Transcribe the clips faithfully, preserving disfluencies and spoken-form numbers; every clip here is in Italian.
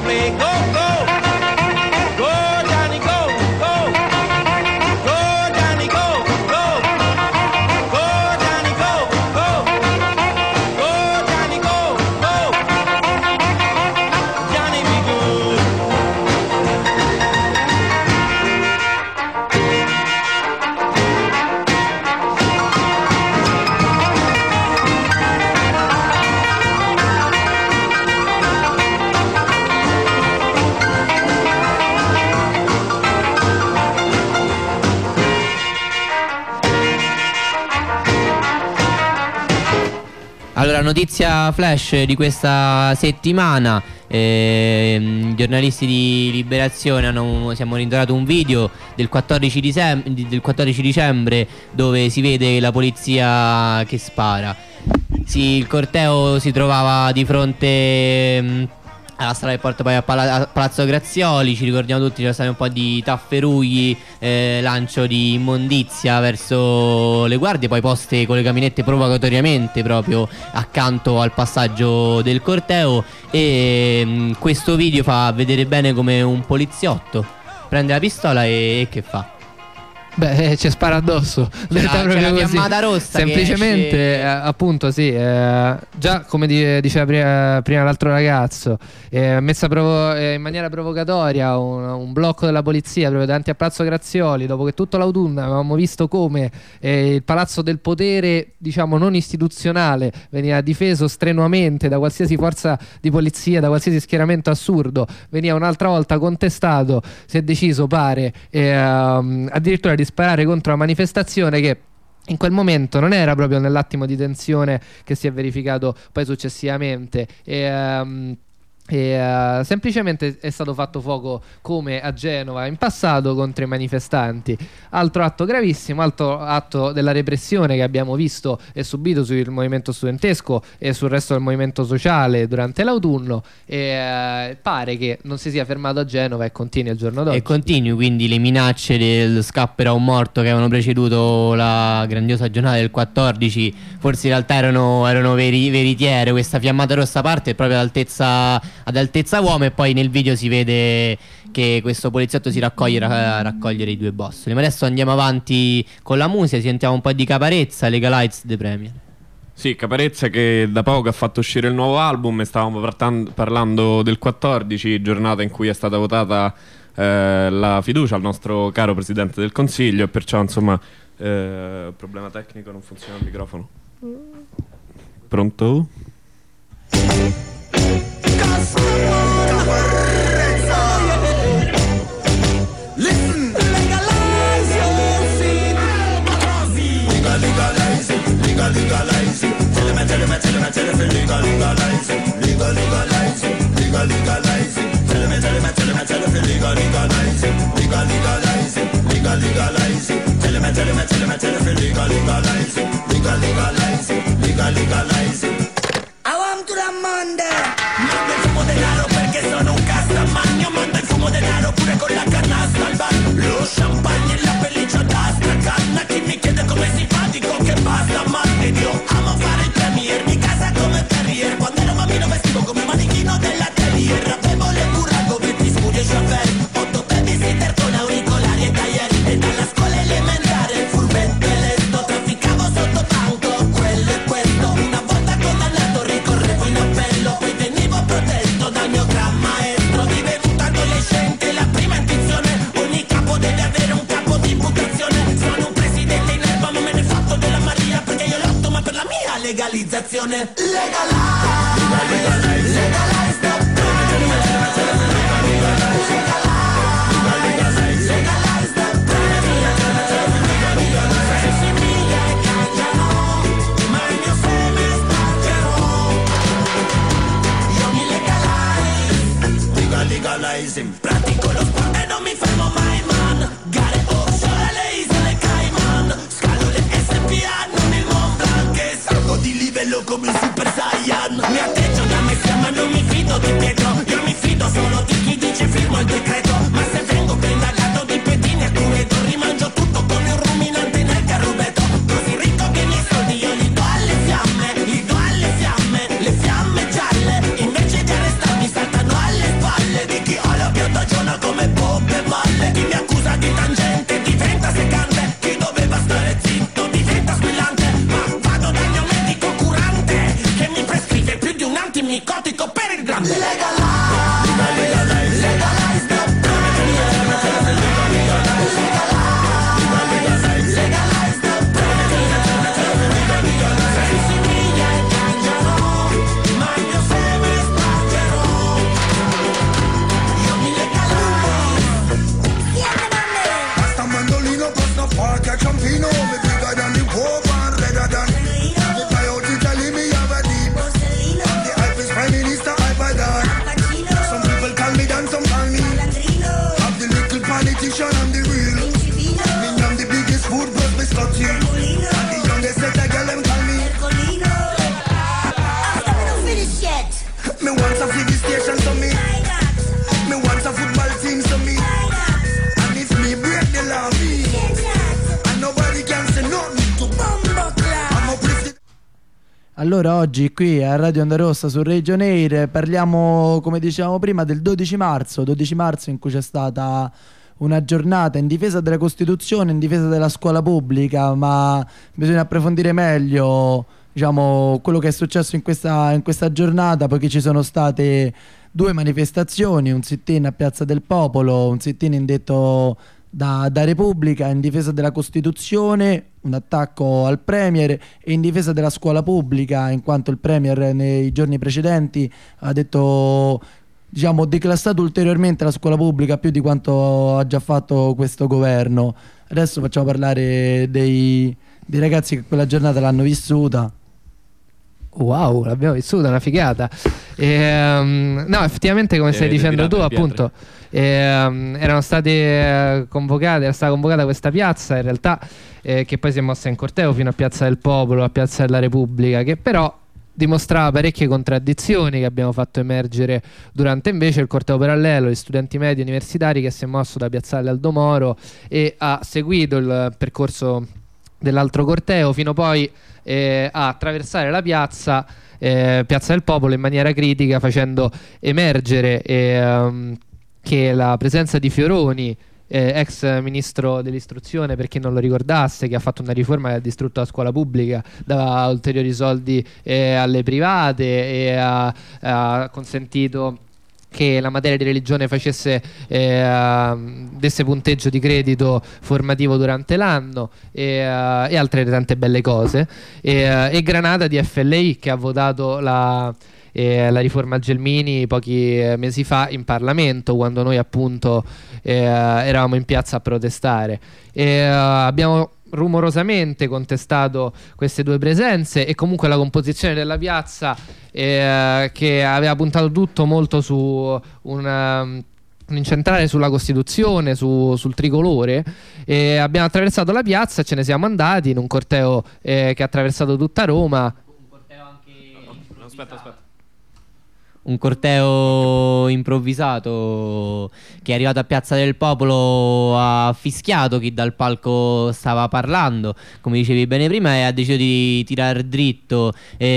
play. Go, go. Go, Johnny, go, go. Go, Johnny, go, go. Go, Johnny, go, go. Go, Johnny, go, go. Johnny be good. Allora, notizia flash di questa settimana. Eh, I giornalisti di Liberazione hanno, siamo rintrovato un video del quattordici, disem- del quattordici dicembre dove si vede la polizia che spara. Sì, il corteo si trovava di fronte mh, alla strada che porta poi a, Pala- a Palazzo Grazioli. Ci ricordiamo tutti, c'è stato un po' di tafferugli, eh, lancio di immondizia verso le guardie, poi poste con le camionette provocatoriamente proprio accanto al passaggio del corteo. E mh, questo video fa vedere bene come un poliziotto prende la pistola e, e che fa? Beh, ci spara addosso. C'è la, c'è la fiammata rossa. Semplicemente, che esce... eh, appunto, sì. Eh, già come di, diceva prima, prima l'altro ragazzo, eh, messa provo- eh, in maniera provocatoria un, un blocco della polizia proprio davanti a Palazzo Grazioli. Dopo che tutto l'autunno avevamo visto come eh, il palazzo del potere, diciamo non istituzionale, veniva difeso strenuamente da qualsiasi forza di polizia, da qualsiasi schieramento assurdo, veniva un'altra volta contestato. Si è deciso, pare, eh, um, addirittura di sparare contro la manifestazione che in quel momento non era proprio nell'attimo di tensione che si è verificato poi successivamente. E, um, E, uh, semplicemente è stato fatto fuoco come a Genova in passato contro i manifestanti. Altro atto gravissimo, altro atto della repressione che abbiamo visto e subito sul movimento studentesco e sul resto del movimento sociale durante l'autunno. E uh, pare che non si sia fermato a Genova e continui al giorno d'oggi. E continui, quindi le minacce del scapperà un morto che avevano preceduto la grandiosa giornata del quattordici forse in realtà erano, erano veri, veritiere. Questa fiammata rossa parte proprio ad altezza ad altezza uomo e poi nel video si vede che questo poliziotto si raccoglie a raccogliere i due bossoli. Ma adesso andiamo avanti con la musica, sentiamo un po' di Caparezza, Legalize The Premier. Sì, Caparezza che da poco ha fatto uscire il nuovo album e stavamo partan- parlando del quattordici, giornata in cui è stata votata eh, la fiducia al nostro caro Presidente del Consiglio e perciò insomma eh, problema tecnico, non funziona il microfono. Pronto? Listen, legalize your sin. Legal, legalize it, legal, legalize it. Tell me, tell me, tell me, tell me, legal, legalize it, legal, legalize it, legal, legalize it. Tell me, tell me, tell me, tell me, legal, legalize it, legal, legalize it, legal, legalize it. Tell me, tell me, tell me, tell me, legal, legalize it, legal, legalize it, legal, legalize it. I want to the Monday. Mando il fumo denaro perché sono un castamagno. Mando il fumo denaro pure con la canasta al bar. Lo champagne e la pelliccia da stracanna. Chi mi chiede come si fa dico che basta. Ma ed io amo fare il premier. Mi casa come terrier. Quando ero bambino vestivo come manichino dell'atelier. Avevo le burago, venti scudi e chauffeur. Otto babysitter con auricolari e taglieri. E dalla scuola elementare il furbetto e lesto. Trafficavo sotto tanto, quello e questo. Una volta condannato ricorrevo in appello. Poi venivo protetto dal mio gran maestro. Divenuto adolescente, la prima intuizione. Ogni capo deve avere un capo di imputazione. Sono un presidente in erba ma me ne fatto della Maria. Perché io lotto ma per la mia legalizzazione. Legalize, legalize, legalize the premier. Legalize, legalize the premier. Se mille cacciano, ma il mio seme spargerò. Io mi legalize, legal, legalize. In pratico lo sport e non mi fermo mai, man. Gare offshore alle isole Cayman. Scalo le S P A, non il Mont Blanc. E salgo di livello come un Super Saiyan. Mi atteggio da Messia ma non mi fido di Pietro. Io mi fido solo di chi dice firmo il decreto. Ma se vengo ben indagato di pedine e cuneto, rimangio tutto come un ruminante nel carrubetto. Così ricco che i miei soldi io li do alle fiamme. Li do alle fiamme, le fiamme gialle. Invece di arrestarmi saltano alle spalle. Allora oggi qui a Radio Onda Rossa su Region Air parliamo, come dicevamo prima, del dodici marzo, dodici marzo in cui c'è stata una giornata in difesa della Costituzione, in difesa della scuola pubblica, ma bisogna approfondire meglio, diciamo, quello che è successo in questa, in questa giornata, poiché ci sono state due manifestazioni, un sit-in a Piazza del Popolo, un sit-in indetto da, da Repubblica in difesa della Costituzione, un attacco al Premier, e in difesa della scuola pubblica, in quanto il Premier nei giorni precedenti ha detto, diciamo, declassato ulteriormente la scuola pubblica più di quanto ha già fatto questo governo. Adesso facciamo parlare dei, dei ragazzi che quella giornata l'hanno vissuta. Wow, l'abbiamo vissuta, una figata. E, um, no, effettivamente, come stai dicendo tu, appunto, e, um, erano state convocate, era stata convocata questa piazza, in realtà, eh, che poi si è mossa in corteo fino a Piazza del Popolo, a Piazza della Repubblica, che però dimostrava parecchie contraddizioni che abbiamo fatto emergere durante invece il corteo parallelo, gli studenti medi universitari, che si è mosso da Piazzale Aldo Moro e ha seguito il percorso dell'altro corteo fino poi eh, a attraversare la piazza eh, Piazza del Popolo in maniera critica, facendo emergere eh, um, che la presenza di Fioroni, eh, ex ministro dell'istruzione, per chi non lo ricordasse, che ha fatto una riforma che ha distrutto la scuola pubblica, dava ulteriori soldi eh, alle private e ha, ha consentito che la materia di religione facesse eh, desse punteggio di credito formativo durante l'anno e, uh, e altre tante belle cose, e, uh, e Granata di F L I, che ha votato la, eh, la riforma Gelmini pochi mesi fa in Parlamento, quando noi appunto eh, eravamo in piazza a protestare, e uh, abbiamo rumorosamente contestato queste due presenze, e comunque la composizione della piazza eh, che aveva puntato tutto molto su un, um, un incentrare sulla Costituzione, su, sul tricolore, e abbiamo attraversato la piazza e ce ne siamo andati in un corteo eh, che ha attraversato tutta Roma. Un corteo anche no, aspetta, aspetta. Un corteo improvvisato che è arrivato a Piazza del Popolo, ha fischiato chi dal palco stava parlando, come dicevi bene prima, e ha deciso di tirare dritto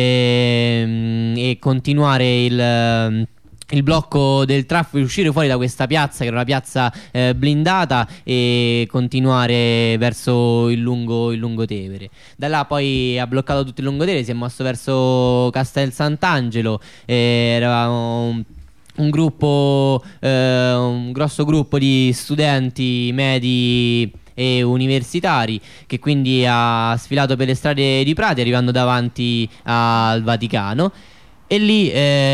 e, e continuare il... il blocco del traffico, uscire fuori da questa piazza, che era una piazza eh, blindata, e continuare verso il lungo, il Lungotevere. Da là poi ha bloccato tutto il Lungotevere, si è mosso verso Castel Sant'Angelo, eh, eravamo un, un gruppo, eh, un grosso gruppo di studenti medi e universitari, che quindi ha sfilato per le strade di Prati, arrivando davanti al Vaticano. E lì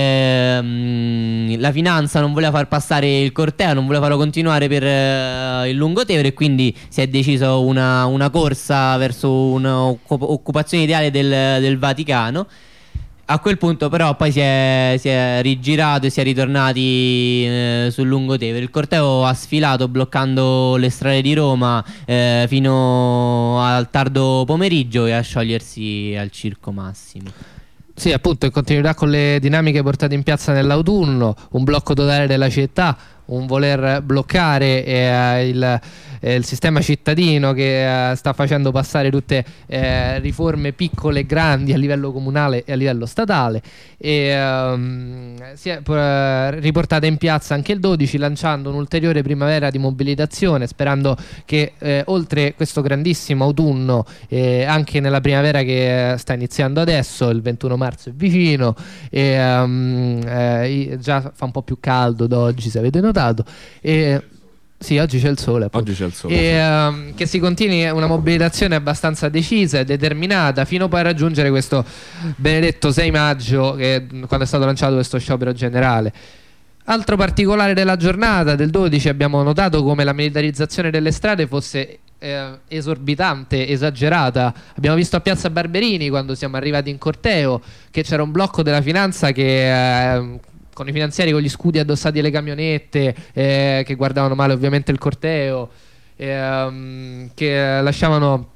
ehm, la finanza non voleva far passare il corteo, non voleva farlo continuare per eh, il Lungotevere, e quindi si è deciso una, una corsa verso un'occupazione ideale del, del Vaticano. A quel punto però poi si è, si è rigirato e si è ritornati eh, sul Lungotevere. Il corteo ha sfilato bloccando le strade di Roma eh, fino al tardo pomeriggio, e a sciogliersi al Circo Massimo. Sì, appunto, in continuità con le dinamiche portate in piazza nell'autunno, un blocco totale della città, un voler bloccare eh, il, eh, il sistema cittadino che eh, sta facendo passare tutte eh, riforme piccole e grandi a livello comunale e a livello statale, e um, si è eh, riportata in piazza anche il dodici, lanciando un'ulteriore primavera di mobilitazione, sperando che eh, oltre questo grandissimo autunno, eh, anche nella primavera che sta iniziando adesso, il ventuno marzo è vicino, e um, eh, già fa un po' più caldo da oggi, se avete notato. E sì, oggi c'è il sole, appunto. Oggi c'è il sole, e, sì. um, che si continui una mobilitazione abbastanza decisa e determinata, fino poi a raggiungere questo benedetto sei maggio, che, quando è stato lanciato questo sciopero generale. Altro particolare della giornata del dodici, abbiamo notato come la militarizzazione delle strade fosse eh, esorbitante, esagerata. Abbiamo visto a Piazza Barberini, quando siamo arrivati in corteo, che c'era un blocco della finanza che eh, con i finanzieri con gli scudi addossati alle camionette, eh, che guardavano male ovviamente il corteo, eh, um, che lasciavano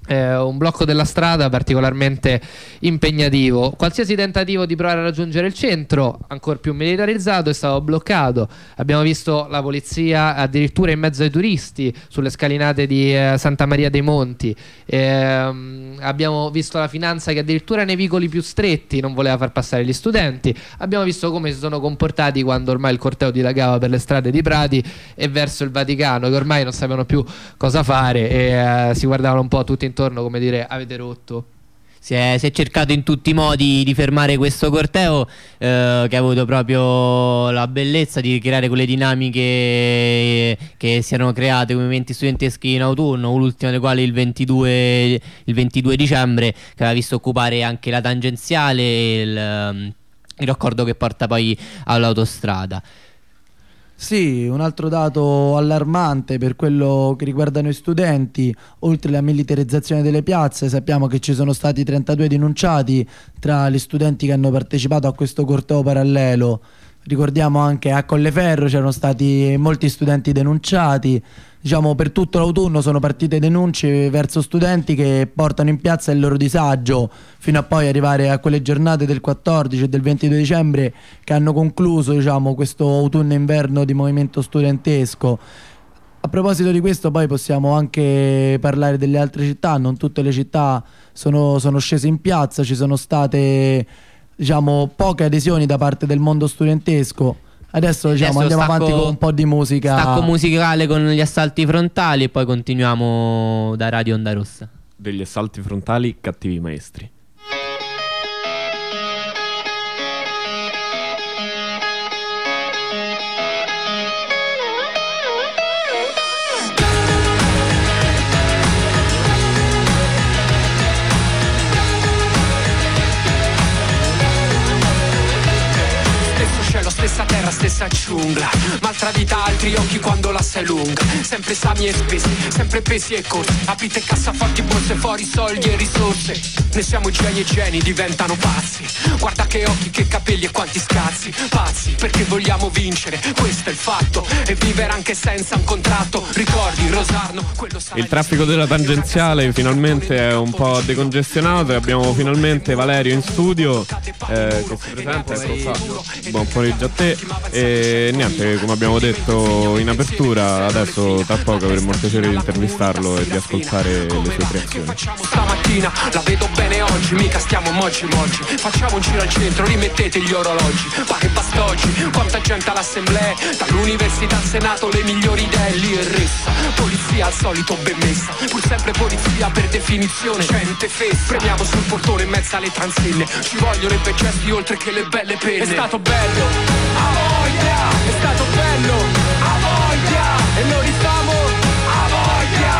Eh, un blocco della strada particolarmente impegnativo. Qualsiasi tentativo di provare a raggiungere il centro, ancora più militarizzato, è stato bloccato. Abbiamo visto la polizia addirittura in mezzo ai turisti sulle scalinate di eh, Santa Maria dei Monti. Eh, abbiamo visto la finanza che addirittura nei vicoli più stretti non voleva far passare gli studenti. Abbiamo visto come si sono comportati quando ormai il corteo dilagava per le strade di Prati e verso il Vaticano, che ormai non sapevano più cosa fare e eh, si guardavano un po' tutti intorno come dire: avete rotto. Si è, si è cercato in tutti i modi di fermare questo corteo eh, che ha avuto proprio la bellezza di creare quelle dinamiche che si erano create con i movimenti studenteschi in autunno, l'ultima delle quali il ventidue, il ventidue dicembre, che aveva visto occupare anche la tangenziale e il, il raccordo che porta poi all'autostrada. Sì, un altro dato allarmante per quello che riguarda noi studenti: oltre alla militarizzazione delle piazze, sappiamo che ci sono stati trentadue denunciati tra gli studenti che hanno partecipato a questo corteo parallelo. Ricordiamo anche a Colleferro c'erano stati molti studenti denunciati. Diciamo, per tutto l'autunno sono partite denunce verso studenti che portano in piazza il loro disagio, fino a poi arrivare a quelle giornate del quattordici e del ventidue dicembre che hanno concluso, diciamo, questo autunno-inverno di movimento studentesco. A proposito di questo poi possiamo anche parlare delle altre città. Non tutte le città sono, sono scese in piazza, ci sono state, diciamo, poche adesioni da parte del mondo studentesco. Adesso, diciamo, Adesso andiamo stacco, avanti con un po' di musica. Stacco musicale con gli assalti frontali e poi continuiamo da Radio Onda Rossa. Degli assalti frontali, cattivi maestri. Stessa terra, stessa giungla, maltradita altri occhi quando l'asse è lunga. Sempre esami e spesi, sempre pesi e corsi, aprite cassaforti, borse fuori, soldi e risorse. Ne siamo geni e geni diventano pazzi. Guarda che occhi, che capelli e quanti scazzi. Pazzi perché vogliamo vincere, questo è il fatto. E vivere anche senza un contratto. Ricordi Rosarno, quello sarà il traffico della tangenziale finalmente è un po' decongestionato e abbiamo finalmente Valerio in studio eh, che si presenta. Ecco qua. Buon pomeriggio a te. E niente, come abbiamo detto in apertura, adesso tra poco avremo il piacere di intervistarlo e di ascoltare le sue creazioni. Facciamo stamattina, la vedo bene oggi, mica stiamo moggi moggi. Facciamo un giro al centro, rimettete gli orologi. Ma che basta oggi, quanta gente all'assemblea, dall'università al senato le migliori idee lì e resta. Polizia al solito ben messa, pur sempre polizia per definizione. Gente fessa, premiamo sul portone in mezzo alle transenne. Ci vogliono i bei gesti oltre che le belle penne. È stato bello, a voglia, è stato bello, a voglia, e lo rifamo, a voglia,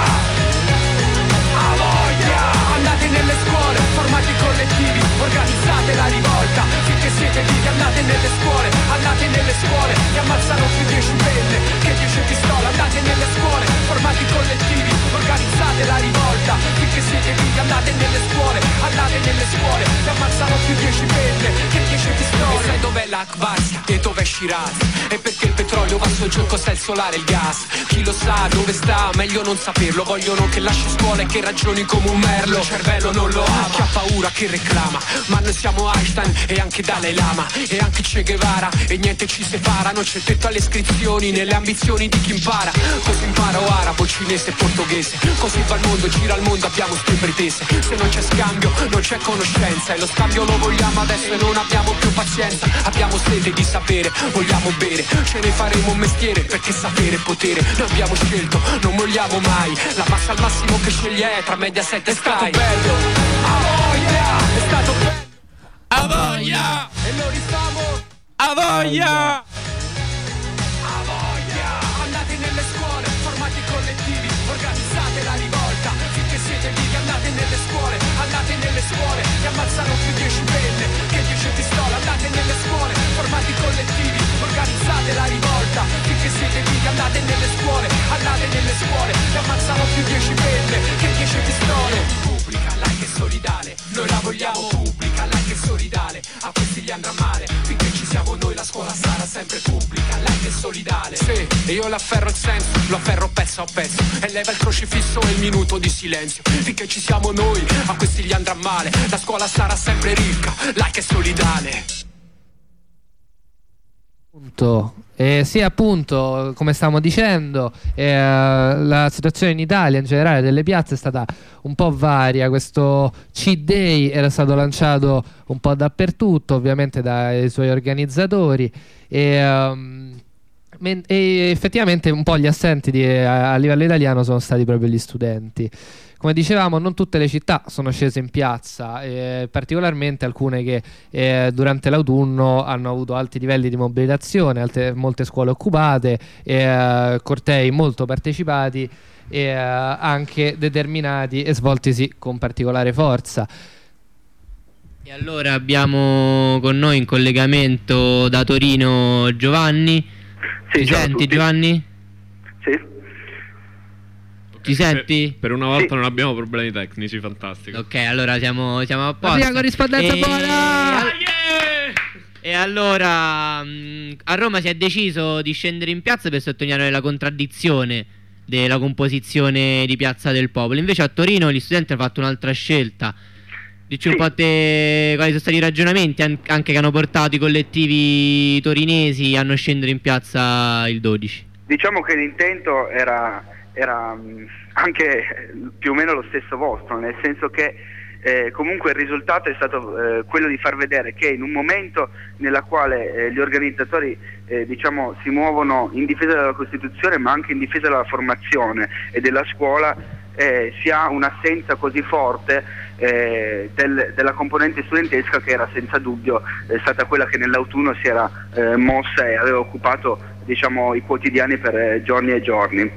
a voglia. Andate nelle scuole, formati collettivi, organizzate la rivolta, finché siete vivi andate nelle scuole, andate nelle scuole, che ammazzano più dieci penne, che dieci pistole, andate nelle scuole, formati collettivi, organizzate la rivolta, finché siete vivi andate nelle scuole, andate nelle scuole, che ammazzano più dieci penne, che dieci pistole. E sai dov'è l'Akbarzia e dov'è Shiraz? E perché il petrolio va sul gioco, cos'è il solare e il gas? Chi lo sa dove sta? Meglio non saperlo. Vogliono che lasci scuola e che ragioni come un merlo. Il cervello non lo ha, chi ha paura che reclama. Ma noi siamo Einstein e anche Dalai Lama e anche Che Guevara, e niente ci separa. Non c'è tetto alle iscrizioni nelle ambizioni di chi impara. Così imparo arabo, cinese e portoghese. Così va il mondo, gira il mondo, abbiamo ste pretese. Se non c'è scambio, non c'è conoscenza. E lo scambio lo vogliamo adesso e non abbiamo più pazienza. Abbiamo sete di sapere, vogliamo bere. Ce ne faremo un mestiere perché sapere è potere. Noi abbiamo scelto, non molliamo mai. La massa al massimo che sceglie è tra Mediaset e Sky. È stato bello, a voglia, è stato bello, a voglia, e lo rifamo, a voglia, a voglia. Andate nelle scuole, formati collettivi, organizzate la rivolta, finché siete vivi andate nelle scuole, andate nelle scuole, che ammazzano più dieci penne, che dieci pistole, andate nelle scuole, formati collettivi, organizzate la rivolta, finché siete vivi andate nelle scuole, andate nelle scuole, che ammazzano più dieci penne, che dieci pistole. Pubblica, like e solidale, noi la vogliamo pubblica, like e solidale, a questi gli andrà male, finché ci siamo noi la scuola sarà sempre Repubblica, laica e solidale. Sì, e io l'afferro il senso, lo afferro pezzo a pezzo. E leva il crocifisso e il minuto di silenzio. Finché ci siamo noi, a questi gli andrà male. La scuola sarà sempre ricca, laica e solidale. Eh, sì, appunto, come stavamo dicendo, eh, la situazione in Italia in generale delle piazze è stata un po' varia. Questo C-Day era stato lanciato un po' dappertutto, ovviamente dai suoi organizzatori, e, um, e effettivamente un po' gli assenti di, a, a livello italiano sono stati proprio gli studenti. Come dicevamo, non tutte le città sono scese in piazza, eh, particolarmente alcune che eh, durante l'autunno hanno avuto alti livelli di mobilitazione, alte, molte scuole occupate, eh, cortei molto partecipati e eh, anche determinati e svoltisi con particolare forza. E allora abbiamo con noi in collegamento da Torino Giovanni. Sì, Ci senti, Giovanni? Sì. Ci senti? Per, per una volta sì. non abbiamo problemi tecnici, fantastico. Ok, allora siamo, siamo a posto. La prima corrispondenza e... buona! Ah, yeah! E allora mh, a Roma si è deciso di scendere in piazza per sottolineare la contraddizione della composizione di Piazza del Popolo. Invece a Torino gli studenti hanno fatto un'altra scelta. Dici un po' te quali sono stati i ragionamenti an- anche che hanno portato i collettivi torinesi a non scendere in piazza il dodici? Diciamo che l'intento era, era anche più o meno lo stesso vostro, nel senso che eh, comunque il risultato è stato eh, quello di far vedere che in un momento nella quale eh, gli organizzatori eh, diciamo si muovono in difesa della Costituzione ma anche in difesa della formazione e della scuola, eh, si ha un'assenza così forte Eh, del, della componente studentesca, che era senza dubbio eh, stata quella che nell'autunno si era eh, mossa e aveva occupato diciamo i quotidiani per eh, giorni e giorni.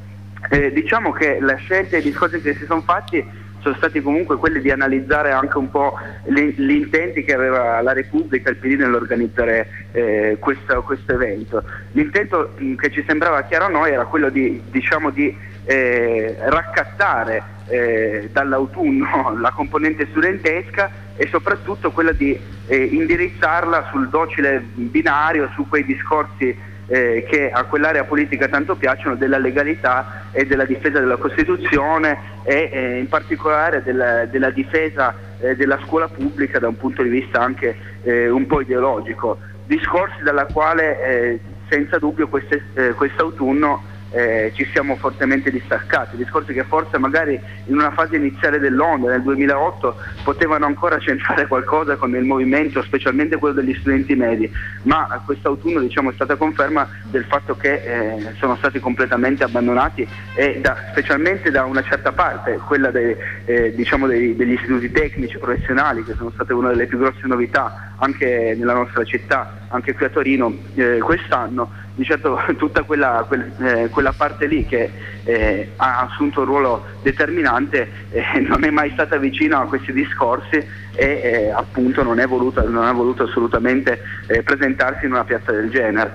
Eh, diciamo che la scelta e i discorsi che si sono fatti sono stati comunque quelli di analizzare anche un po' gli intenti che aveva la Repubblica e il P D nell'organizzare eh, questo, questo evento. L'intento mh, che ci sembrava chiaro a noi era quello di, diciamo, di eh, raccattare eh, dall'autunno la componente studentesca e soprattutto quella di eh, indirizzarla sul docile binario, su quei discorsi Eh, che a quell'area politica tanto piacciono, della legalità e della difesa della Costituzione e eh, in particolare della, della difesa eh, della scuola pubblica da un punto di vista anche eh, un po' ideologico, discorsi dalla quale eh, senza dubbio queste, eh, quest'autunno eh, ci siamo fortemente distaccati, discorsi che forse magari in una fase iniziale dell'onda nel duemilaotto potevano ancora centrare qualcosa con il movimento, specialmente quello degli studenti medi, ma quest'autunno diciamo è stata conferma del fatto che eh, sono stati completamente abbandonati e da, specialmente da una certa parte, quella dei, eh, diciamo dei, degli istituti tecnici professionali, che sono state una delle più grosse novità anche nella nostra città, anche qui a Torino eh, quest'anno. Di certo tutta quella, quel, eh, quella parte lì che eh, ha assunto un ruolo determinante eh, non è mai stata vicina a questi discorsi e eh, appunto non è voluto, non ha voluto assolutamente eh, presentarsi in una piazza del genere.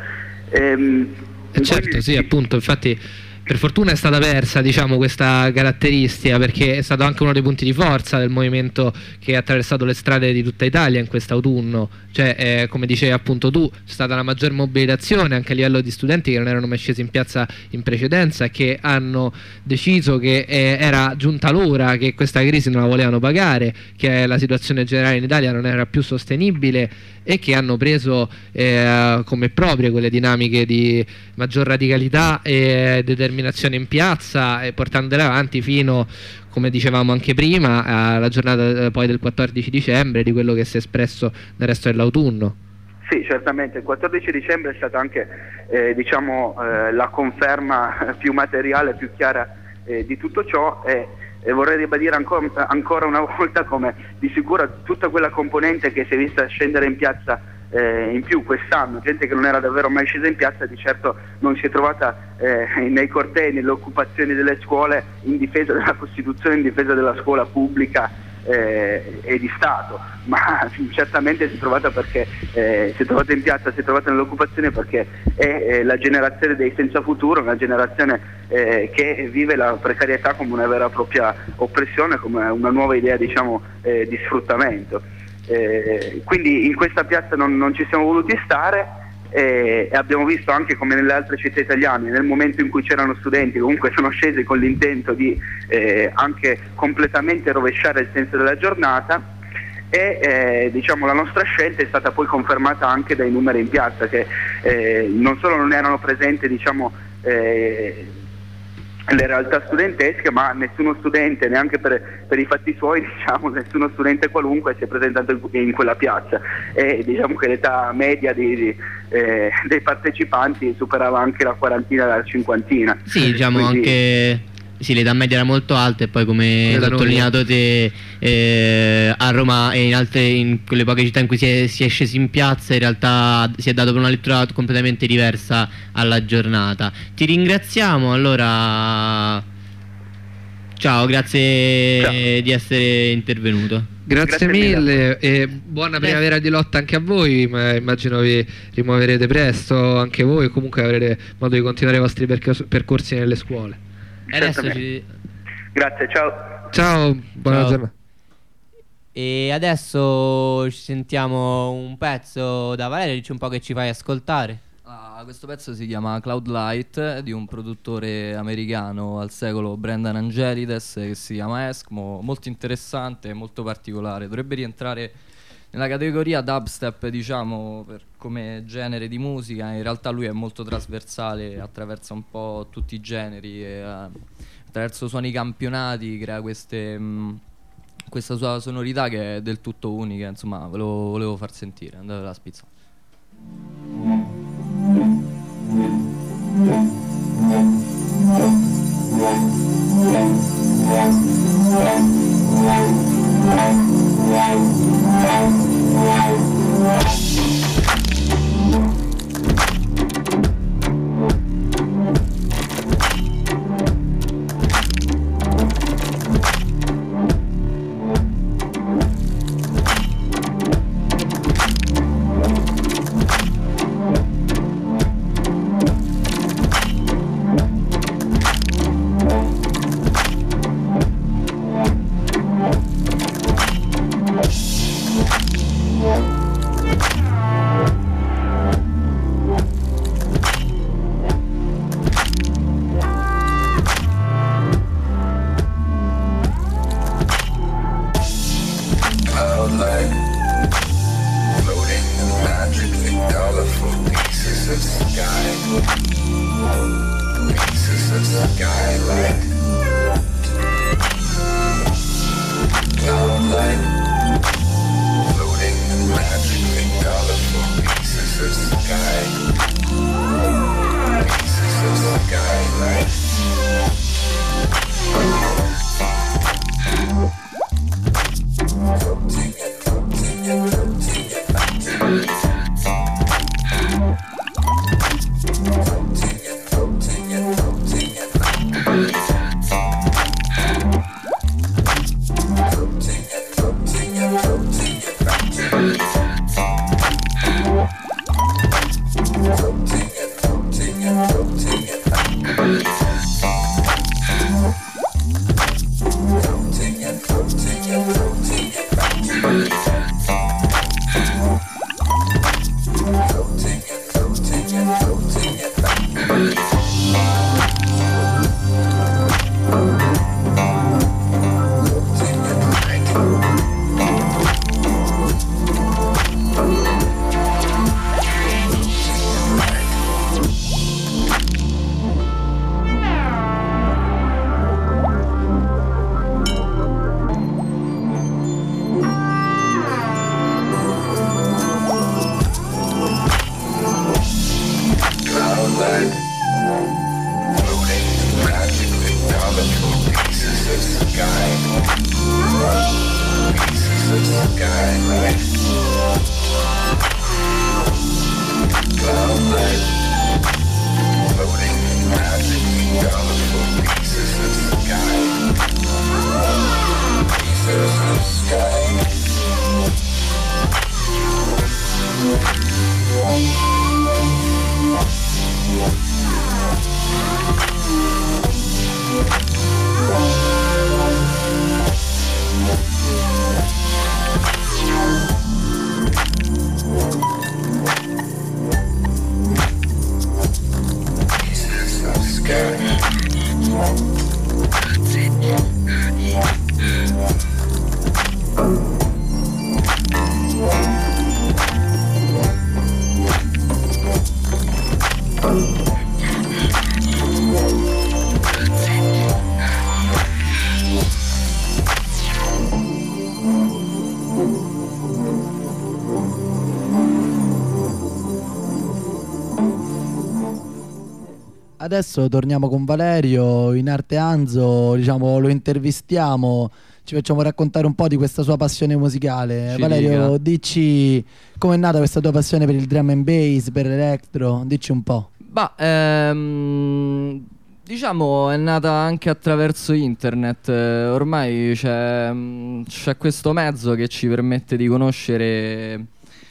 Ehm, eh certo, quindi... sì, appunto, infatti per fortuna è stata persa diciamo questa caratteristica, perché è stato anche uno dei punti di forza del movimento che ha attraversato le strade di tutta Italia in quest'autunno, cioè eh, come dicevi appunto tu, c'è stata la maggior mobilitazione anche a livello di studenti che non erano mai scesi in piazza in precedenza e che hanno deciso che eh, era giunta l'ora, che questa crisi non la volevano pagare, che la situazione generale in Italia non era più sostenibile e che hanno preso eh, come proprie quelle dinamiche di maggior radicalità e determinazione in piazza, e portandole avanti fino, come dicevamo anche prima, alla giornata poi del quattordici dicembre, di quello che si è espresso nel resto dell'autunno. Sì, certamente, il quattordici dicembre è stata anche eh, diciamo, eh, la conferma più materiale, più chiara eh, di tutto ciò, e, e vorrei ribadire ancora, ancora una volta come di sicuro tutta quella componente che si è vista scendere in piazza eh, in più quest'anno, gente che non era davvero mai scesa in piazza, di certo non si è trovata eh, nei cortei, nelle occupazioni delle scuole in difesa della Costituzione, in difesa della scuola pubblica Eh, e di Stato, ma certamente si è trovata perché eh, si è trovata in piazza, si è trovata nell'occupazione perché è eh, la generazione dei senza futuro, una generazione eh, che vive la precarietà come una vera e propria oppressione, come una nuova idea diciamo eh, di sfruttamento. Eh, quindi in questa piazza non, non ci siamo voluti stare e, e abbiamo visto anche come nelle altre città italiane, nel momento in cui c'erano studenti comunque sono scesi con l'intento di eh, anche completamente rovesciare il senso della giornata. E eh, diciamo la nostra scelta è stata poi confermata anche dai numeri in piazza, che eh, non solo non erano presenti diciamo eh, le realtà studentesche, ma nessuno studente, neanche per, per i fatti suoi, diciamo, nessuno studente qualunque si è presentato in quella piazza, e diciamo che l'età media di, di, eh, dei partecipanti superava anche la quarantina, la cinquantina. Sì, diciamo Quindi, anche sì, l'età media era molto alta, e poi come hai sottolineato te, eh, a Roma e in altre, in quelle poche città in cui si è, si è scesi in piazza, in realtà si è dato per una lettura completamente diversa alla giornata. Ti ringraziamo, allora ciao, grazie Ciao. di essere intervenuto. Grazie, Grazie mille e buona primavera di lotta anche a voi, ma immagino vi rimuoverete presto anche voi, e comunque avrete modo di continuare i vostri percors- percorsi nelle scuole. E adesso ci... Grazie, ciao. Ciao, buona Ciao. giornata. E adesso ci sentiamo un pezzo da Valerio, dici un po' che ci fai ascoltare. Ah, questo pezzo si chiama Cloud Light, di un produttore americano al secolo, Brendan Angelides, che si chiama Eskimo, molto interessante e molto particolare. Dovrebbe rientrare nella categoria dubstep, diciamo, per come genere di musica. In realtà lui è molto trasversale, attraversa un po' tutti i generi e uh, attraverso suoni campionati crea queste, mh, questa sua sonorità che è del tutto unica. Insomma, ve lo volevo far sentire, andate alla spizza. Adesso torniamo con Valerio in arte Anzo, diciamo lo intervistiamo, ci facciamo raccontare un po' di questa sua passione musicale. Ci Valerio, dica. dici com'è nata questa tua passione per il drum and bass, per l'electro, dici un po'. Bah, ehm, diciamo è nata anche attraverso internet. Eh, ormai c'è, mm, c'è questo mezzo che ci permette di conoscere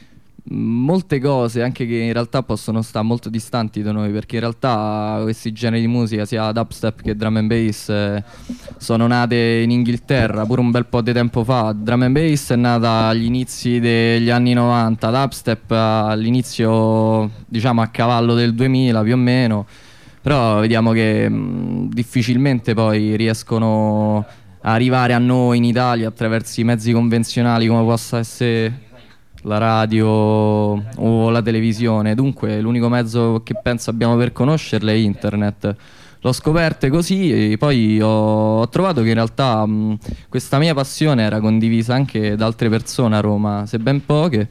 molte cose, anche che in realtà possono stare molto distanti da noi, perché in realtà questi generi di musica, sia dubstep che drum and bass, eh, sono nate in Inghilterra pure un bel po' di tempo fa. Drum and bass è nata agli inizi degli anni novanta, dubstep all'inizio, diciamo a cavallo del duemila più o meno, però vediamo che mh, difficilmente poi riescono a arrivare a noi in Italia attraverso i mezzi convenzionali come possa essere la radio o la televisione. Dunque l'unico mezzo che penso abbiamo per conoscerle è internet. L'ho scoperte così e poi ho, ho trovato che in realtà mh, questa mia passione era condivisa anche da altre persone a Roma, sebbene poche,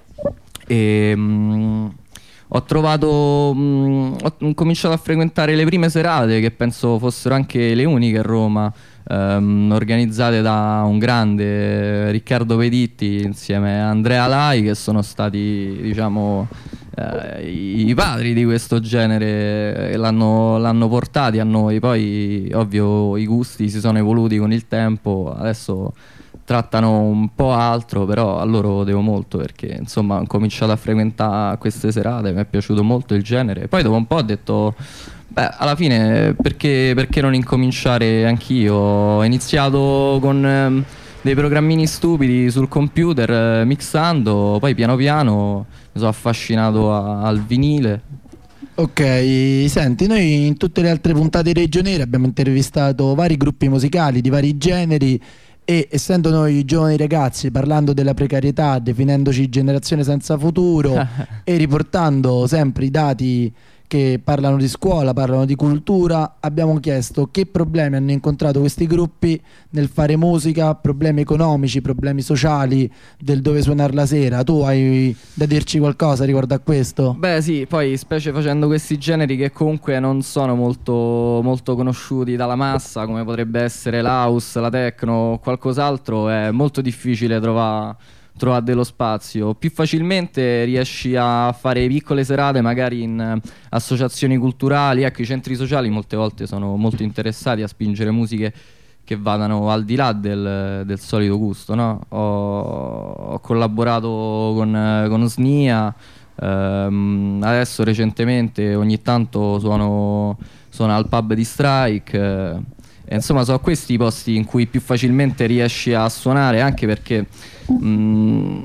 e mh, ho trovato mh, ho cominciato a frequentare le prime serate, che penso fossero anche le uniche a Roma, ehm, organizzate da un grande, Riccardo Peditti, insieme a Andrea Lai, che sono stati, diciamo, eh, i, i padri di questo genere, e l'hanno, l'hanno portati a noi. Poi ovvio i gusti si sono evoluti con il tempo, adesso trattano un po' altro, però a loro devo molto, perché insomma ho cominciato a frequentare queste serate, mi è piaciuto molto il genere. Poi dopo un po' ho detto, beh, alla fine perché, perché non incominciare anch'io? Ho iniziato con ehm, dei programmini stupidi sul computer, eh, mixando, poi piano piano mi sono affascinato a- al vinile. Ok, senti, noi in tutte le altre puntate di Reggio Nera abbiamo intervistato vari gruppi musicali di vari generi, e essendo noi giovani ragazzi, parlando della precarietà, definendoci generazione senza futuro e riportando sempre i dati che parlano di scuola, parlano di cultura, abbiamo chiesto che problemi hanno incontrato questi gruppi nel fare musica, problemi economici, problemi sociali, del dove suonare la sera. Tu hai da dirci qualcosa riguardo a questo? Beh sì, poi specie facendo questi generi che comunque non sono molto, molto conosciuti dalla massa, come potrebbe essere l'house, la techno o qualcos'altro, è molto difficile trovare trovare dello spazio. Più facilmente riesci a fare piccole serate magari in eh, associazioni culturali. Ecco, i centri sociali molte volte sono molto interessati a spingere musiche che vadano al di là del, del solito gusto, no? Ho, ho collaborato con, eh, con S N I A, ehm, adesso recentemente ogni tanto suono, suono al pub di Strike, eh, e insomma sono questi i posti in cui più facilmente riesci a suonare, anche perché mh,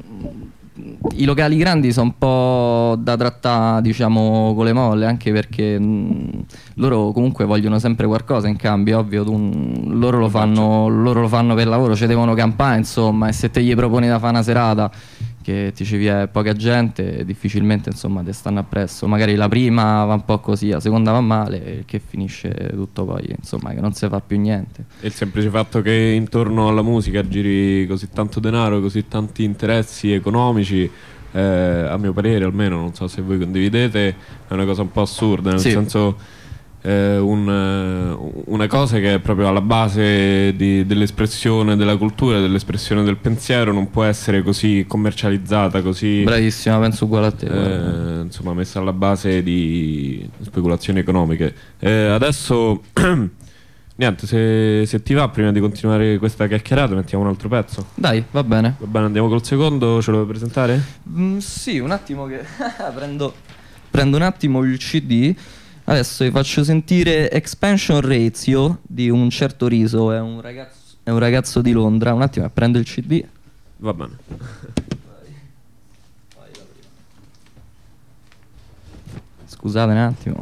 i locali grandi sono un po' da trattare, diciamo, con le molle, anche perché mh, loro comunque vogliono sempre qualcosa in cambio. Ovvio, tu, mh, loro, lo fanno, loro lo fanno per lavoro, ci devono campare, insomma, e se te gli proponi da fare una serata che ti ci vi è poca gente, difficilmente insomma te stanno appresso. Magari la prima va un po' così, la seconda va male, che finisce tutto poi, insomma, che non si fa più niente. E il semplice fatto che intorno alla musica giri così tanto denaro, così tanti interessi economici, eh, a mio parere almeno, non so se voi condividete, è una cosa un po' assurda, nel Sì. senso eh, un, eh, una cosa che è proprio alla base di- dell'espressione della cultura, dell'espressione del pensiero, non può essere così commercializzata, così Bravissima, penso uguale a te. guarda. eh, insomma messa alla base di speculazioni economiche. Eh, adesso niente, se, se ti va, prima di continuare questa chiacchierata mettiamo un altro pezzo. Dai, va bene. Va bene, andiamo col secondo, ce lo vuoi presentare? Mm, sì, un attimo che prendo, prendo un attimo il C D. Adesso vi faccio sentire Expansion Ratio di Un Certo Riso. È un ragazzo, è un ragazzo di Londra. Un attimo, prendo il C D. Va bene. Scusate un attimo.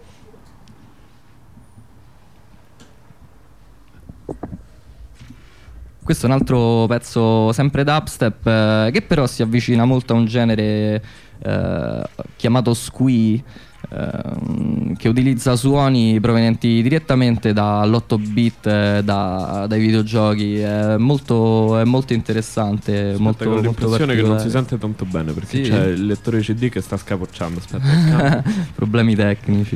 Questo è un altro pezzo sempre dubstep, eh, che però si avvicina molto a un genere eh, chiamato squee, ehm, che utilizza suoni provenienti direttamente dall'otto bit, eh, da, dai videogiochi. È molto, è molto interessante. Aspetta, molto, con l'impressione che non si particolare. sente tanto bene perché Sì. c'è il lettore C D che sta scapocciando. Aspetta, Problemi tecnici.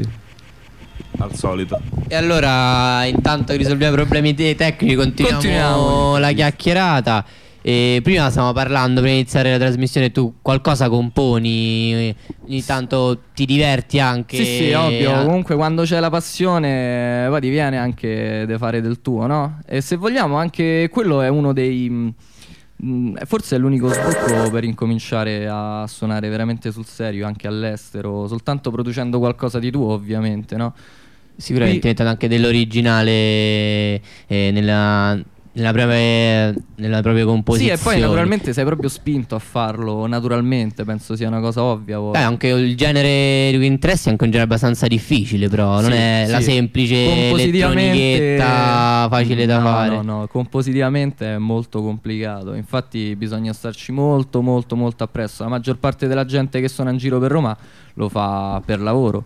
al solito. E allora, intanto che risolviamo i problemi te- tecnici, continuiamo, Continuiamo. la chiacchierata. E prima stavamo parlando, prima di iniziare la trasmissione, tu qualcosa componi, ogni tanto ti diverti anche. Sì, sì, ovvio. a- Comunque, quando c'è la passione, poi ti viene anche da fare del tuo, no? E se vogliamo, anche quello è uno dei. mh, Forse è l'unico sbocco per incominciare a suonare veramente sul serio, anche all'estero, soltanto producendo qualcosa di tuo, ovviamente, no? Sicuramente Qui- diventando anche dell'originale eh, nella, nella propria, nella propria Sì, composizione. e poi naturalmente sei proprio spinto a farlo naturalmente, penso sia una cosa ovvia. poi. Eh, anche il genere di cui interessi è anche un genere abbastanza difficile, però non Sì, è la sì. semplice Compositivamente- elettronichetta facile da no, fare. No, no, compositivamente è molto complicato. Infatti bisogna starci molto, molto, molto appresso. La maggior parte della gente che suona in giro per Roma lo fa per lavoro.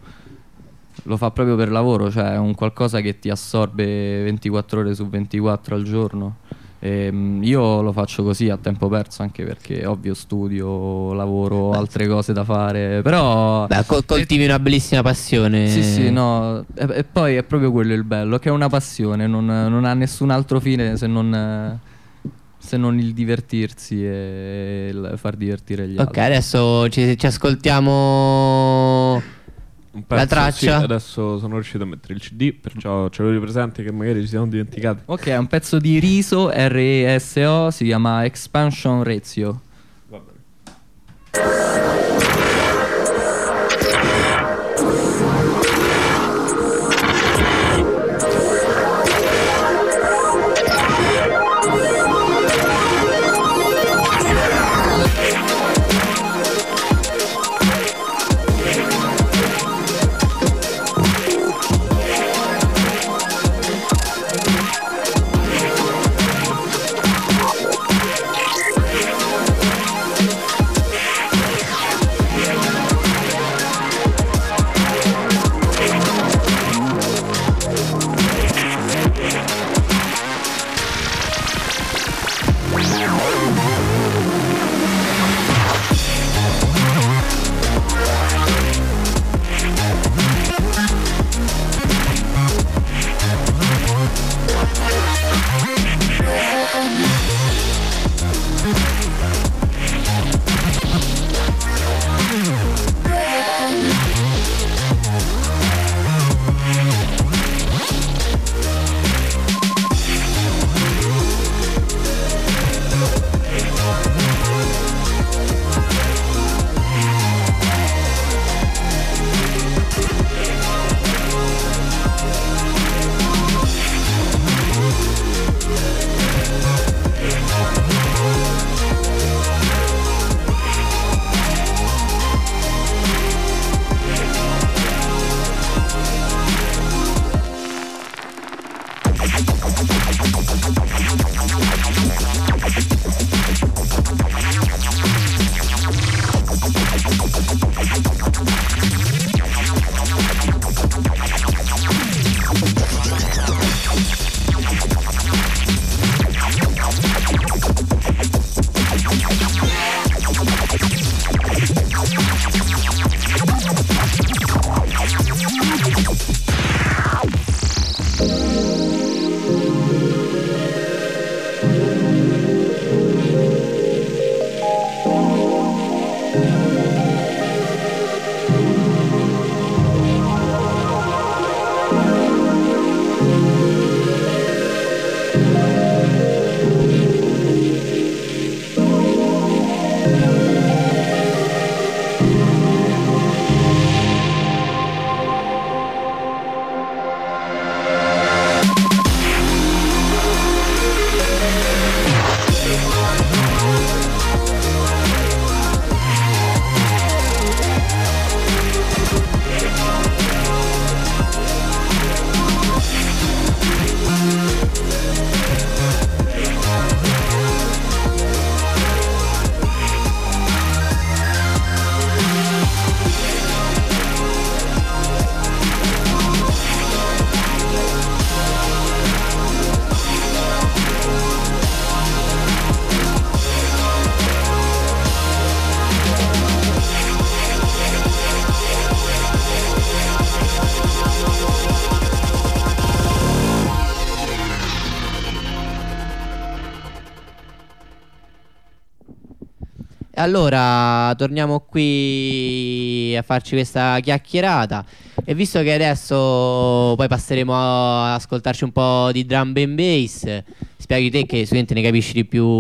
Lo fa proprio per lavoro, cioè è un qualcosa che ti assorbe ventiquattro ore su ventiquattro al giorno. Ehm, io lo faccio così a tempo perso, anche perché ovvio studio, lavoro, ho altre cose da fare. Però Beh, col- coltivi una bellissima passione. sì, sì, no. E, e poi è proprio quello il bello, che è una passione, non, non ha nessun altro fine se non, se non il divertirsi e il far divertire gli Ok, altri. adesso ci, ci ascoltiamo Un la traccia. sì, adesso sono riuscito a mettere il C D, perciò ce l'avevo presente che magari ci siamo dimenticati. Ok, è un pezzo di Riso, R E S O, si chiama Expansion Ratio. Va bene. Thank allora torniamo qui a farci questa chiacchierata. E visto che adesso poi passeremo a ascoltarci un po' di drum and bass, spieghi te che sicuramente ne capisci di più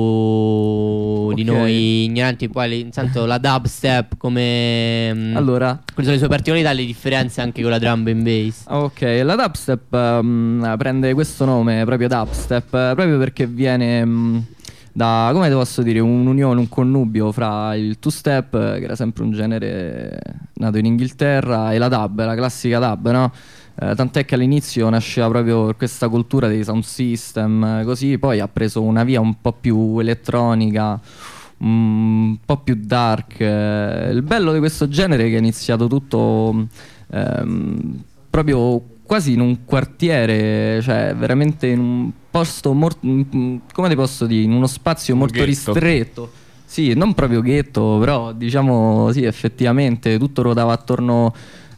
di Ok. noi ignoranti. Poi intanto la dubstep come mm, Allora, quali sono le sue particolarità, le differenze anche con la drum and bass. ok, la dubstep ehm, prende questo nome proprio dubstep eh, proprio perché viene mh, da, come te posso dire, un'unione, un connubio fra il two-step, eh, che era sempre un genere nato in Inghilterra, e la dub, la classica dub, no? Eh, tant'è che all'inizio nasceva proprio per questa cultura dei sound system, eh, così poi ha preso una via un po' più elettronica, un po' più dark. eh. Il bello di questo genere è che è iniziato tutto ehm, proprio quasi in un quartiere, cioè veramente in un posto mor- mm, come ti posso dire, in uno spazio Un molto ghetto. ristretto. Sì, non proprio ghetto, però diciamo sì, effettivamente tutto ruotava attorno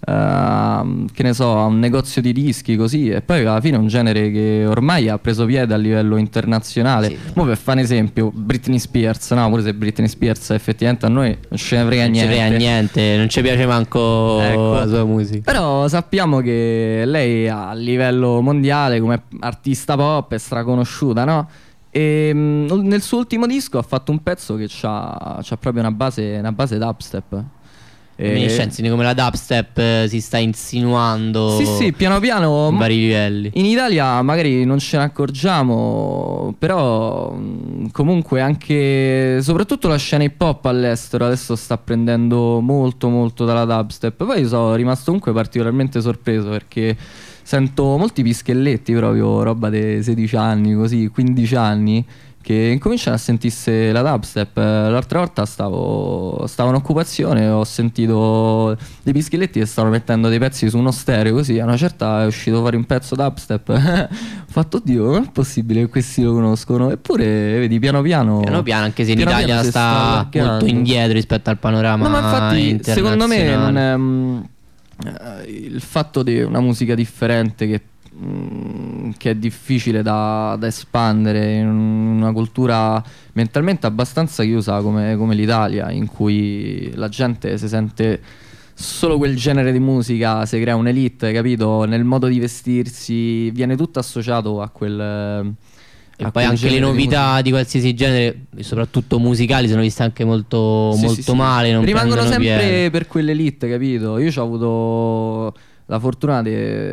ehm, che ne so, a un negozio di dischi, così. E poi alla fine è un genere che ormai ha preso piede a livello internazionale. Sì. Mo per fare un esempio, Britney Spears, no, pure se Britney Spears effettivamente a noi non ce ne frega Non ci niente. frega niente, non ci piace manco Ecco. la sua musica. Però sappiamo che lei a livello mondiale come artista pop è straconosciuta, no? E mh, nel suo ultimo disco ha fatto un pezzo che c'ha, c'ha proprio una base, una base dubstep. E- Reminiscenze di come la dubstep eh, si sta insinuando Sì, sì, piano piano. in vari livelli. In Italia magari non ce ne accorgiamo, però mh, comunque anche, soprattutto la scena hip hop all'estero adesso sta prendendo molto molto dalla dubstep. Poi sono rimasto comunque particolarmente sorpreso perché sento molti pischelletti, proprio roba dei sedici anni, così, quindici anni, che incominciano a sentirsi la dubstep. L'altra volta stavo, stavo in occupazione, ho sentito dei pischelletti che stavano mettendo dei pezzi su uno stereo, così a una certa è uscito fuori un pezzo dubstep. Ho fatto, oddio, non è possibile che questi lo conoscono. Eppure vedi, piano piano Piano piano, anche se in piano Italia piano si sta allargando. molto indietro rispetto al panorama No, ma infatti secondo me internazionale. non è, mh, eh, il fatto di una musica differente che, mh, che è difficile da, da espandere in una cultura mentalmente abbastanza chiusa come, come l'Italia, in cui la gente si sente solo quel genere di musica, si crea un'elite, capito? Nel modo di vestirsi viene tutto associato a quel... E a poi quel anche le genere di novità musica. di qualsiasi genere, soprattutto musicali, sono viste anche molto, Sì, molto sì, sì. male. Non rimangono prendono sempre piede. per quell'elite, capito? Io ho avuto la fortuna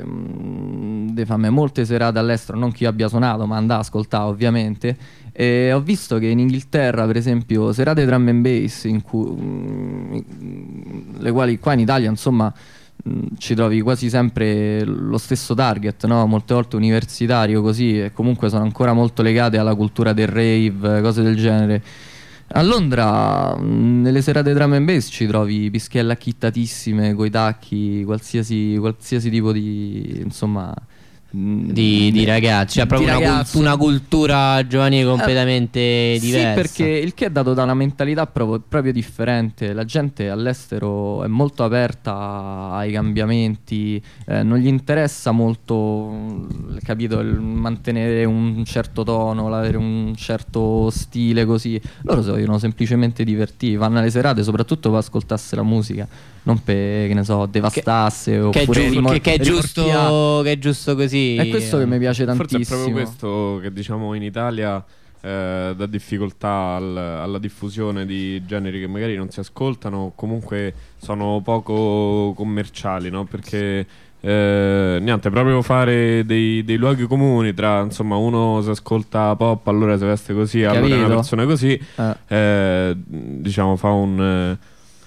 di farmi molte serate all'estero, non che io abbia suonato, ma andavo a ascoltare ovviamente. E ho visto che in Inghilterra, per esempio, serate drum and bass, in cui, mm, le quali qua in Italia, insomma, mm, ci trovi quasi sempre lo stesso target, no? Molte volte universitario, così, e comunque sono ancora molto legate alla cultura del rave, cose del genere. A Londra, mh, nelle serate drum and bass ci trovi pischelle accittatissime, coi tacchi, qualsiasi, qualsiasi tipo di, insomma, mh, Di, di ragazzi, cioè di proprio una, ragazzo. cult- una cultura giovanile completamente Eh, diversa. Sì, perché il che è dato da una mentalità proprio, proprio differente. La gente all'estero è molto aperta ai cambiamenti, eh, non gli interessa molto, mh, capito, il mantenere un certo tono, avere un certo stile, così. Loro si vogliono semplicemente divertire, vanno alle serate soprattutto per ascoltarsi la musica, non per, che ne so, devastasse che, è oppure giu- rimor- che- che è rimorchiare. giusto, che è giusto così. È questo che mi piace Forse tantissimo. è proprio questo che diciamo in Italia eh, dà difficoltà al- alla diffusione di generi che magari non si ascoltano o comunque sono poco commerciali, no? Perché eh, niente, proprio fare dei, dei luoghi comuni tra, insomma, uno si ascolta pop, allora si veste così, allora è una Capito? persona così, Eh. eh, diciamo fa un... eh,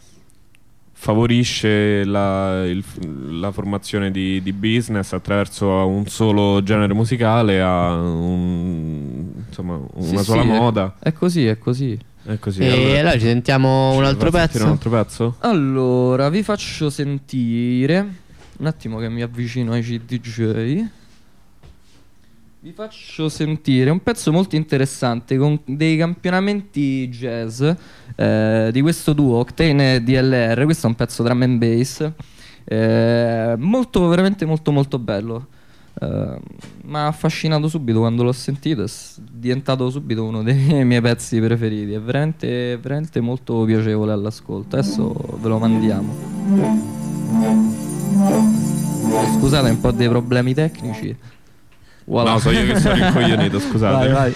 favorisce la, il- la formazione di, di business attraverso un solo genere musicale, a un- insomma, una Sì, sola sì, è- moda. È così, è così. È così. E allora ci sentiamo ci un altro fai sentire pezzo. un altro pezzo? Allora, vi faccio sentire un attimo che mi avvicino ai C D J. Vi faccio sentire un pezzo molto interessante con dei campionamenti jazz eh, di questo duo Octane e D L R. Questo è un pezzo drum and bass eh, molto, veramente molto molto bello. Uh, mi ha affascinato subito quando l'ho sentito, è s- diventato subito uno dei miei pezzi preferiti, è veramente, veramente molto piacevole all'ascolto. Adesso ve lo mandiamo. Eh, scusate, un po' dei problemi tecnici. Voilà. No, so io che sono rincoglionito, scusate. Vai, vai.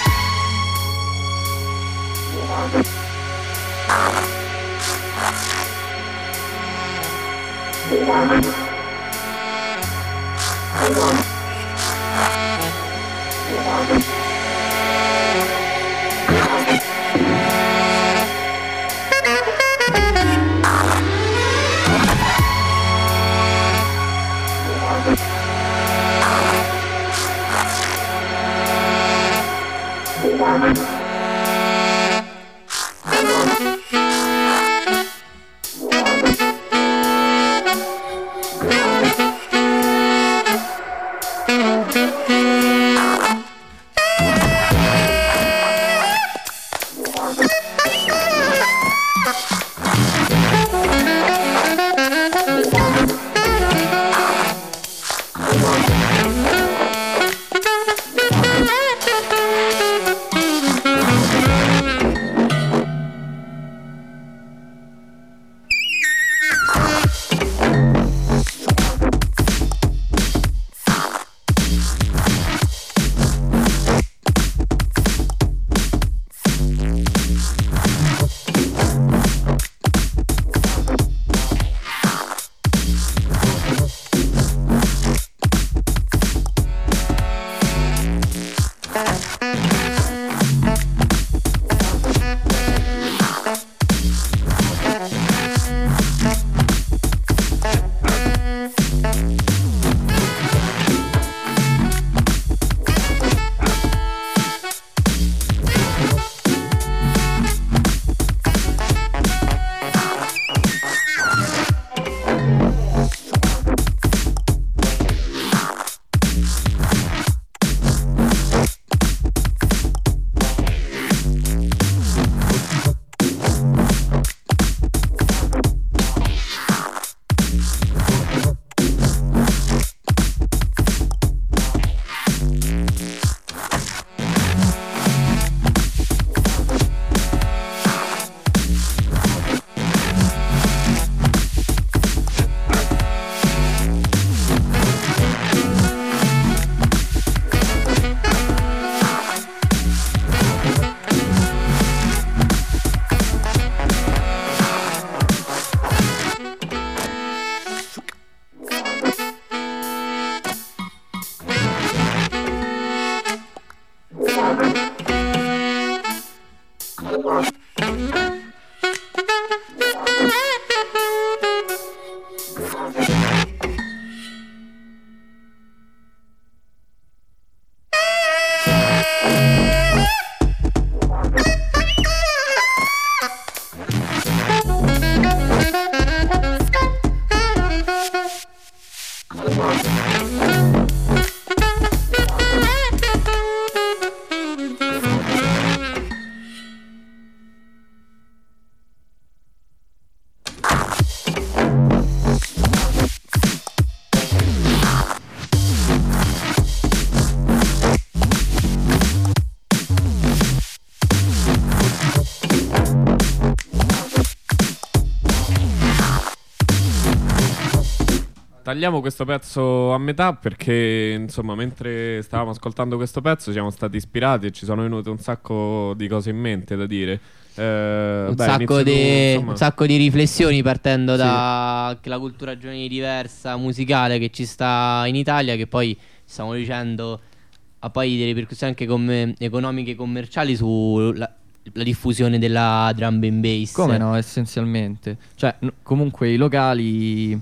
Tagliamo questo pezzo a metà perché, insomma, mentre stavamo ascoltando questo pezzo siamo stati ispirati e ci sono venute un sacco di cose in mente da dire. Eh, un, beh, sacco inizio di, tu, insomma. un sacco di riflessioni partendo Sì. da che la cultura giovanile diversa, musicale che ci sta in Italia, che poi stiamo dicendo ha poi delle ripercussioni anche com- economiche e commerciali sulla la diffusione della drum and bass. Come no, essenzialmente. Cioè, n- comunque i locali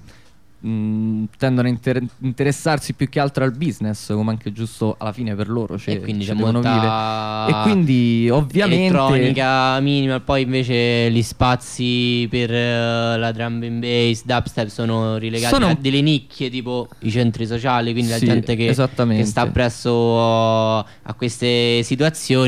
mh, tendono a inter- interessarsi più che altro al business, come anche giusto alla fine per loro. Cioè, E quindi ci c'è devono molta vivere. E quindi ovviamente elettronica minima, poi invece gli spazi per eh, la drum and bass, dubstep sono relegati Sono- a delle nicchie tipo i centri sociali, quindi Sì, la gente che, esattamente. che sta presso uh, a queste situazioni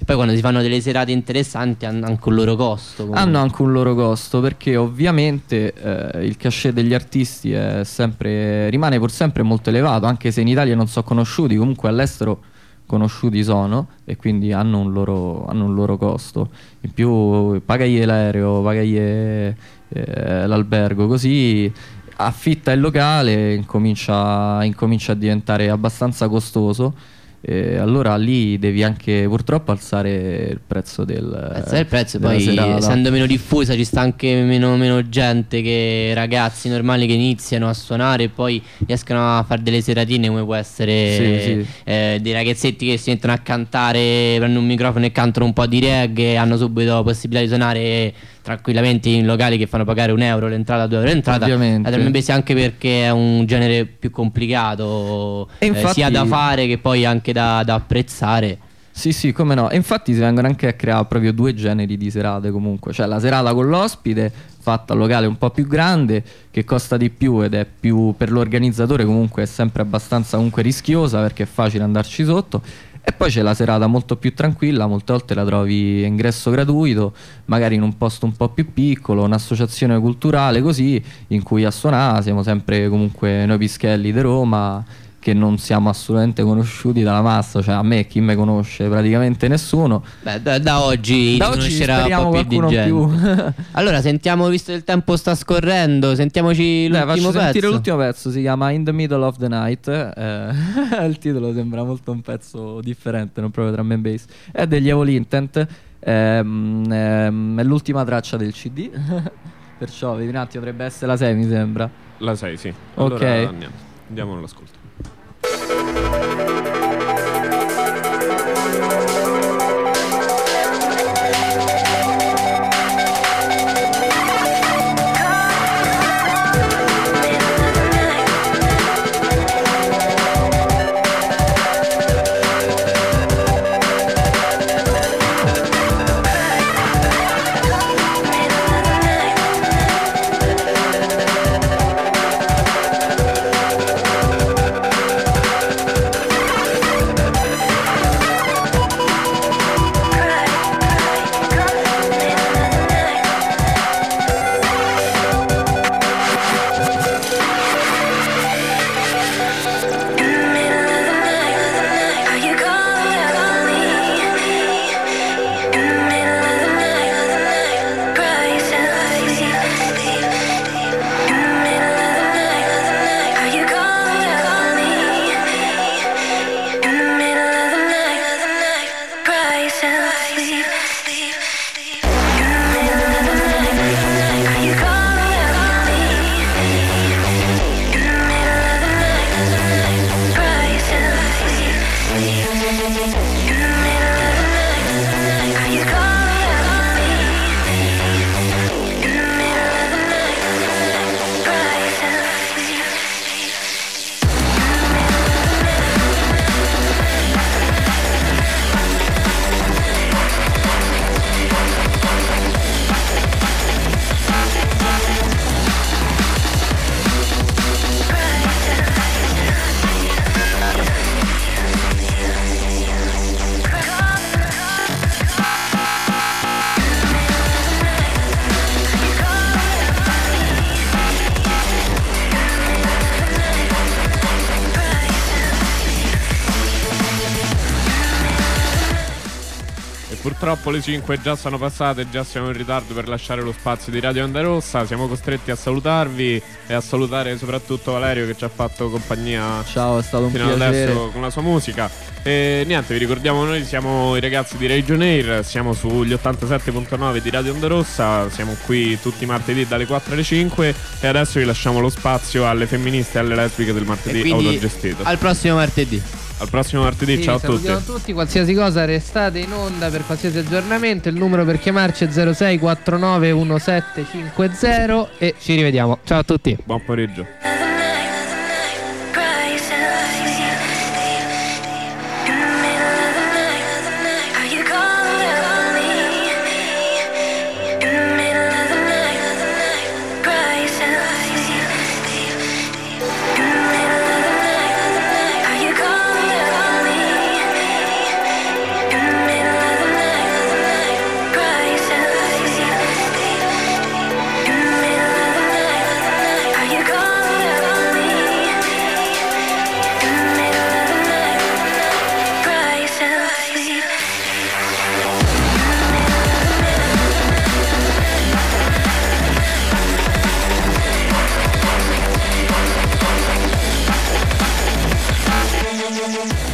E poi quando si fanno delle serate interessanti hanno anche un loro costo. Comunque. Hanno anche un loro costo, perché ovviamente eh, il cachet degli artisti è sempre, rimane pur sempre molto elevato, anche se in Italia non sono conosciuti, comunque all'estero conosciuti sono, e quindi hanno un loro, hanno un loro costo. In più pagagli l'aereo, pagagli eh, l'albergo, così affitta il locale, incomincia, incomincia a diventare abbastanza costoso. E allora lì devi anche purtroppo alzare il prezzo del alzare il prezzo, della poi serata. essendo meno diffusa ci sta anche meno, meno gente, che ragazzi normali che iniziano a suonare e poi riescono a fare delle seratine, come può essere Sì, sì. Eh, dei ragazzetti che si mettono a cantare, prendono un microfono e cantano un po' di reggae e hanno subito la possibilità di suonare tranquillamente in locali che fanno pagare un euro l'entrata, due euro l'entrata. Ovviamente. Naturalmente anche perché è un genere più complicato, E eh, infatti- sia da fare che poi anche da, da apprezzare. Sì, sì, come no. E infatti si vengono anche a creare proprio due generi di serate comunque. Cioè la serata con l'ospite, fatta al locale un po' più grande, che costa di più ed è più per l'organizzatore comunque è sempre abbastanza comunque rischiosa, perché è facile andarci sotto. E poi c'è la serata molto più tranquilla, molte volte la trovi a ingresso gratuito, magari in un posto un po' più piccolo, un'associazione culturale così, in cui a suonare siamo sempre comunque noi Pischelli di Roma, che non siamo assolutamente conosciuti dalla massa, cioè a me chi me conosce praticamente nessuno. Beh, da, da oggi Da ti oggi conoscerà speriamo un po' più di qualcuno gente. in più. Allora sentiamo, visto che il tempo sta scorrendo, sentiamoci Dai, l'ultimo faccio sentire pezzo. l'ultimo pezzo, si chiama In the Middle of the Night. eh, il titolo sembra molto un pezzo differente, non proprio drum and bass. È degli Evil Intent, ehm, ehm, è l'ultima traccia del C D. Perciò vedi un attimo, dovrebbe essere la sei mi sembra. La sei, sì. Ok. Allora andiamo, andiamo all'ascolto. Purtroppo le cinque già sono passate, già siamo in ritardo per lasciare lo spazio di Radio Onda Rossa. Siamo costretti a salutarvi e a salutare soprattutto Valerio, che ci ha fatto compagnia. Ciao, è stato un fino piacere. adesso con la sua musica. E niente, vi ricordiamo, noi siamo i ragazzi di Region Air, siamo sugli ottantasette virgola nove di Radio Onda Rossa, siamo qui tutti i martedì dalle quattro alle cinque e adesso vi lasciamo lo spazio alle femministe e alle lesbiche del martedì autogestito. Al prossimo martedì. Al prossimo martedì, Sì, ciao a tutti. salutiamo tutti, qualsiasi cosa restate in onda per qualsiasi aggiornamento. Il numero per chiamarci è zero sei quattro nove uno sette cinque zero e ci rivediamo. Ciao a tutti. Buon pomeriggio. In the middle of the night, We'll be right back.